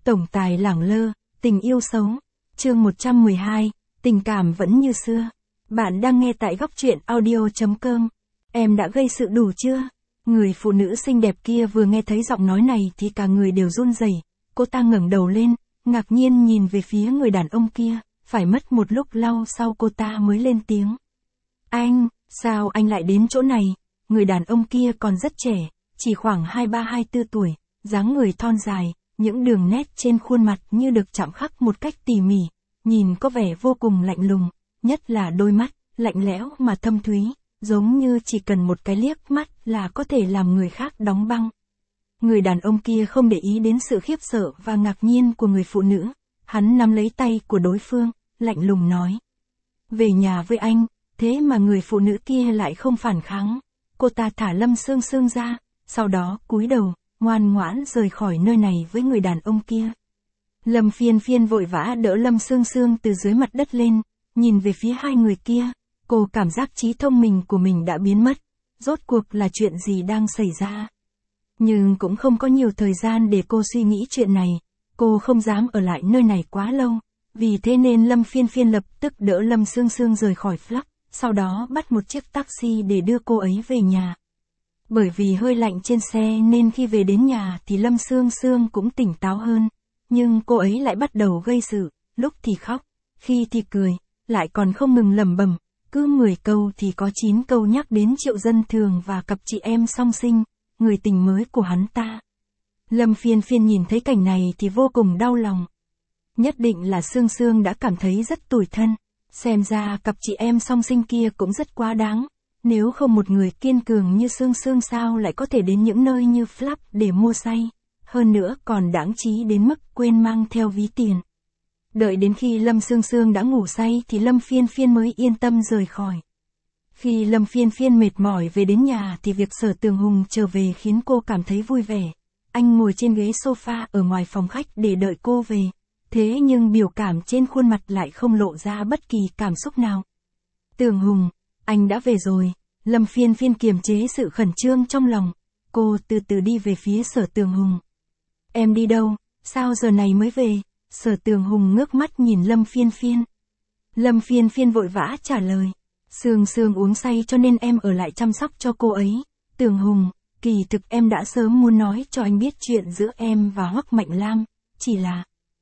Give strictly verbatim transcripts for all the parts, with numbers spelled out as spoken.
Tổng tài lẳng lơ, tình yêu xấu. Chương một trăm mười hai, tình cảm vẫn như xưa. Bạn đang nghe tại góc truyện audio chấm com. Em đã gây sự đủ chưa? Người phụ nữ xinh đẹp kia vừa nghe thấy giọng nói này thì cả người đều run rẩy. Cô ta ngẩng đầu lên, ngạc nhiên nhìn về phía người đàn ông kia, phải mất một lúc lâu sau cô ta mới lên tiếng. Anh, sao anh lại đến chỗ này? Người đàn ông kia còn rất trẻ, chỉ khoảng hai ba hai tư tuổi, dáng người thon dài, những đường nét trên khuôn mặt như được chạm khắc một cách tỉ mỉ, nhìn có vẻ vô cùng lạnh lùng, nhất là đôi mắt, lạnh lẽo mà thâm thúy, giống như chỉ cần một cái liếc mắt là có thể làm người khác đóng băng. Người đàn ông kia không để ý đến sự khiếp sợ và ngạc nhiên của người phụ nữ, hắn nắm lấy tay của đối phương, lạnh lùng nói. Về nhà với anh, thế mà người phụ nữ kia lại không phản kháng. Cô ta thả Lâm Sương Sương ra, sau đó cúi đầu, ngoan ngoãn rời khỏi nơi này với người đàn ông kia. Lâm Phiên Phiên vội vã đỡ Lâm Sương Sương từ dưới mặt đất lên, nhìn về phía hai người kia, cô cảm giác trí thông minh của mình đã biến mất, rốt cuộc là chuyện gì đang xảy ra. Nhưng cũng không có nhiều thời gian để cô suy nghĩ chuyện này, cô không dám ở lại nơi này quá lâu, vì thế nên Lâm Phiên Phiên lập tức đỡ Lâm Sương Sương rời khỏi Flag, sau đó bắt một chiếc taxi để đưa cô ấy về nhà. Bởi vì hơi lạnh trên xe nên khi về đến nhà thì Lâm Sương Sương cũng tỉnh táo hơn, nhưng cô ấy lại bắt đầu gây sự, lúc thì khóc, khi thì cười, lại còn không ngừng lẩm bẩm, cứ mười câu thì có chín câu nhắc đến Triệu Dân Thường và cặp chị em song sinh, người tình mới của hắn ta. Lâm Phiên Phiên nhìn thấy cảnh này thì vô cùng đau lòng. Nhất định là Sương Sương đã cảm thấy rất tủi thân, xem ra cặp chị em song sinh kia cũng rất quá đáng. Nếu không một người kiên cường như Sương Sương sao lại có thể đến những nơi như Flap để mua say, hơn nữa còn đáng trí đến mức quên mang theo ví tiền. Đợi đến khi Lâm Sương Sương đã ngủ say thì Lâm Phiên Phiên mới yên tâm rời khỏi. Khi Lâm Phiên Phiên mệt mỏi về đến nhà thì việc Sở Tường Hùng trở về khiến cô cảm thấy vui vẻ. Anh ngồi trên ghế sofa ở ngoài phòng khách để đợi cô về, thế nhưng biểu cảm trên khuôn mặt lại không lộ ra bất kỳ cảm xúc nào. Tường Hùng, anh đã về rồi. Lâm Phiên Phiên kiềm chế sự khẩn trương trong lòng, cô từ từ đi về phía Sở Tường Hùng. Em đi đâu, sao giờ này mới về? Sở Tường Hùng ngước mắt nhìn Lâm Phiên Phiên. Lâm Phiên Phiên vội vã trả lời. Sương Sương uống say cho nên em ở lại chăm sóc cho cô ấy. Tường Hùng, kỳ thực em đã sớm muốn nói cho anh biết chuyện giữa em và Hoắc Mạnh Lam, chỉ là...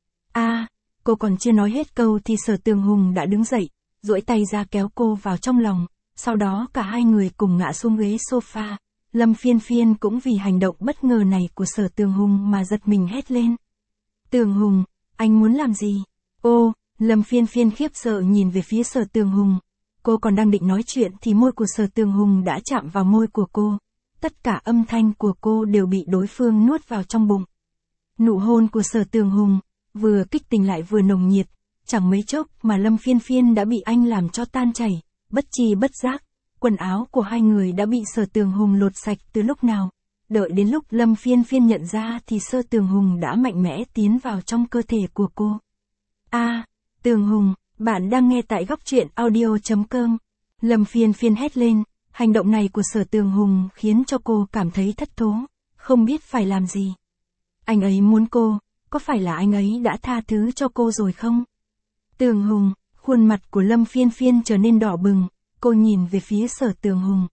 a à, cô còn chưa nói hết câu thì Sở Tường Hùng đã đứng dậy, duỗi tay ra kéo cô vào trong lòng. Sau đó cả hai người cùng ngã xuống ghế sofa. Lâm Phiên Phiên cũng vì hành động bất ngờ này của Sở Tường Hùng mà giật mình hét lên. Tường Hùng, anh muốn làm gì? Ô, Lâm Phiên Phiên khiếp sợ nhìn về phía Sở Tường Hùng. Cô còn đang định nói chuyện thì môi của Sở Tường Hùng đã chạm vào môi của cô. Tất cả âm thanh của cô đều bị đối phương nuốt vào trong bụng. Nụ hôn của Sở Tường Hùng, vừa kích tình lại vừa nồng nhiệt. Chẳng mấy chốc mà Lâm Phiên Phiên đã bị anh làm cho tan chảy. Bất chi bất giác, quần áo của hai người đã bị Sở Tường Hùng lột sạch từ lúc nào. Đợi đến lúc Lâm Phiên Phiên nhận ra thì Sở Tường Hùng đã mạnh mẽ tiến vào trong cơ thể của cô. A, à, Tường Hùng, bạn đang nghe tại góc truyện audio chấm com. Lâm Phiên Phiên hét lên, hành động này của Sở Tường Hùng khiến cho cô cảm thấy thất thố, không biết phải làm gì. Anh ấy muốn cô, có phải là anh ấy đã tha thứ cho cô rồi không? Tường Hùng. Khuôn mặt của Lâm Phiên Phiên trở nên đỏ bừng, cô nhìn về phía Sở Tường Hùng.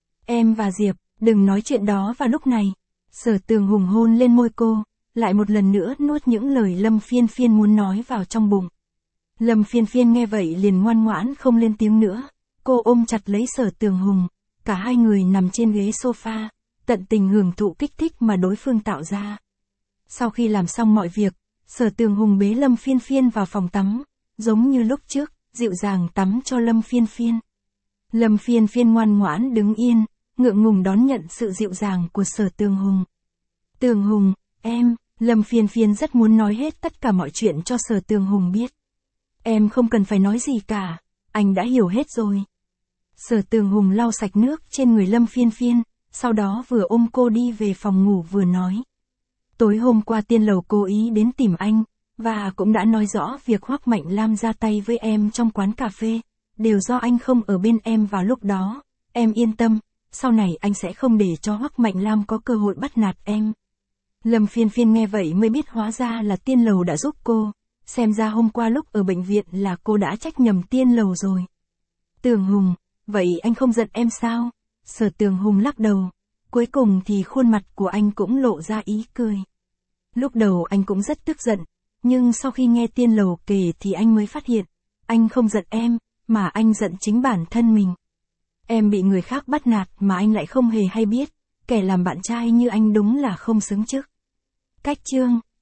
Em và Diệp, đừng nói chuyện đó vào lúc này. Sở Tường Hùng hôn lên môi cô, lại một lần nữa nuốt những lời Lâm Phiên Phiên muốn nói vào trong bụng. Lâm Phiên Phiên nghe vậy liền ngoan ngoãn không lên tiếng nữa, cô ôm chặt lấy Sở Tường Hùng, cả hai người nằm trên ghế sofa, tận tình hưởng thụ kích thích mà đối phương tạo ra. Sau khi làm xong mọi việc, Sở Tường Hùng bế Lâm Phiên Phiên vào phòng tắm. Giống như lúc trước, dịu dàng tắm cho Lâm Phiên Phiên. Lâm Phiên Phiên ngoan ngoãn đứng yên, ngượng ngùng đón nhận sự dịu dàng của Sở Tường Hùng. Tường Hùng, em, Lâm Phiên Phiên rất muốn nói hết tất cả mọi chuyện cho Sở Tường Hùng biết. Em không cần phải nói gì cả, anh đã hiểu hết rồi. Sở Tường Hùng lau sạch nước trên người Lâm Phiên Phiên, sau đó vừa ôm cô đi về phòng ngủ vừa nói. Tối hôm qua Tiên Lầu cố ý đến tìm anh. Và cũng đã nói rõ việc Hoắc Mạnh Lam ra tay với em trong quán cà phê, đều do anh không ở bên em vào lúc đó. Em yên tâm, sau này anh sẽ không để cho Hoắc Mạnh Lam có cơ hội bắt nạt em. Lâm Phiên Phiên nghe vậy mới biết hóa ra là Tiên Lầu đã giúp cô, xem ra hôm qua lúc ở bệnh viện là cô đã trách nhầm Tiên Lầu rồi. Tường Hùng, vậy anh không giận em sao? Sở Tường Hùng lắc đầu, cuối cùng thì khuôn mặt của anh cũng lộ ra ý cười. Lúc đầu anh cũng rất tức giận, nhưng sau khi nghe Tiên Lầu kể thì anh mới phát hiện, anh không giận em, mà anh giận chính bản thân mình. Em bị người khác bắt nạt mà anh lại không hề hay biết, kẻ làm bạn trai như anh đúng là không xứng chức. Cách chương